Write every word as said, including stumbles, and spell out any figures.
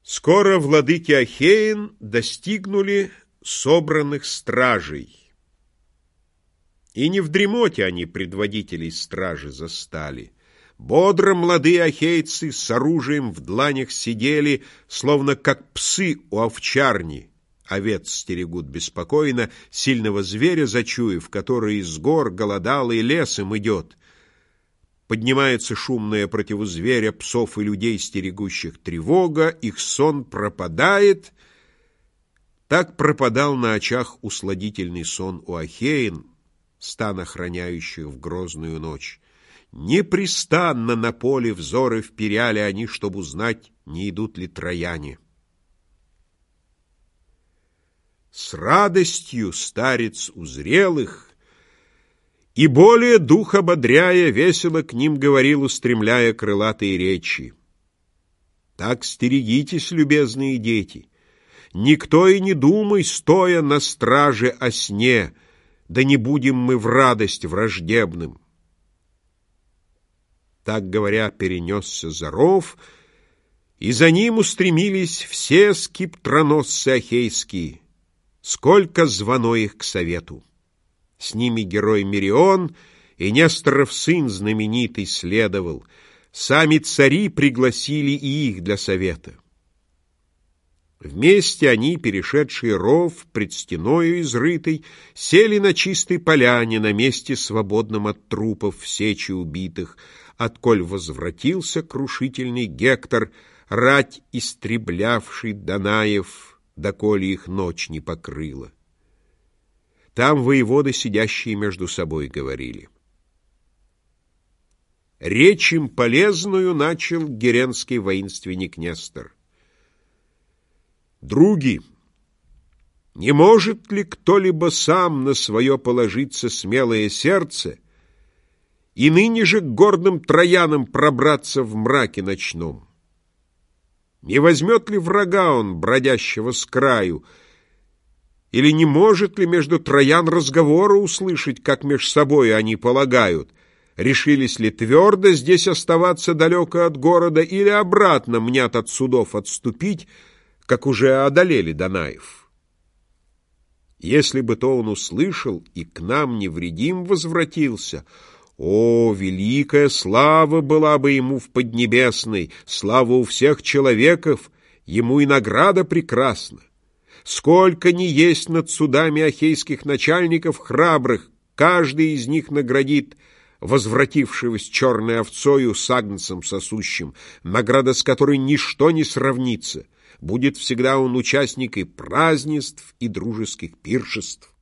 Скоро владыки Ахеен достигнули собранных стражей. И не в дремоте они предводителей стражи застали. Бодро молодые ахейцы с оружием в дланях сидели, словно как псы у овчарни. Овец стерегут беспокойно, сильного зверя зачуяв, который из гор голодалый лесом идет. Поднимается шумная против зверя, псов и людей стерегущих тревога, их сон пропадает. Так пропадал на очах усладительный сон у Ахеен, стан охраняющих в грозную ночь. Непрестанно на поле взоры вперяли они, чтобы узнать, не идут ли трояне. С радостью старец узрел их, и более дух ободряя, весело к ним говорил, устремляя крылатые речи. Так стерегитесь, любезные дети, никто и не думай, стоя на страже о сне, да не будем мы в радость враждебным. Так говоря, перенесся за ров, и за ним устремились все скиптроносцы ахейские, сколько звано их к совету. С ними герой Мерион и Несторов сын знаменитый следовал. Сами цари пригласили и их для совета. Вместе они, перешедшие ров, пред стеною изрытой, сели на чистой поляне, на месте свободном от трупов в сече убитых, отколь возвратился крушительный Гектор, рать истреблявший Данаев, доколе их ночь не покрыла. Там воеводы, сидящие между собой, говорили. Речь им полезную начал геренский воинственник Нестор. «Други, не может ли кто-либо сам на свое положиться смелое сердце и ныне же к гордым троянам пробраться в мраке ночном? Не возьмет ли врага он, бродящего с краю, или не может ли между троян разговора услышать, как меж собой они полагают? Решились ли твердо здесь оставаться далеко от города, или обратно мнят от судов отступить, как уже одолели Данаев? Если бы то он услышал и к нам невредим возвратился, о, великая слава была бы ему в Поднебесной, слава у всех человеков, ему и награда прекрасна. Сколько ни есть над судами ахейских начальников храбрых, каждый из них наградит возвратившегося черной овцою с агнцем сосущим, награда с которой ничто не сравнится. Будет всегда он участник и празднеств, и дружеских пиршеств.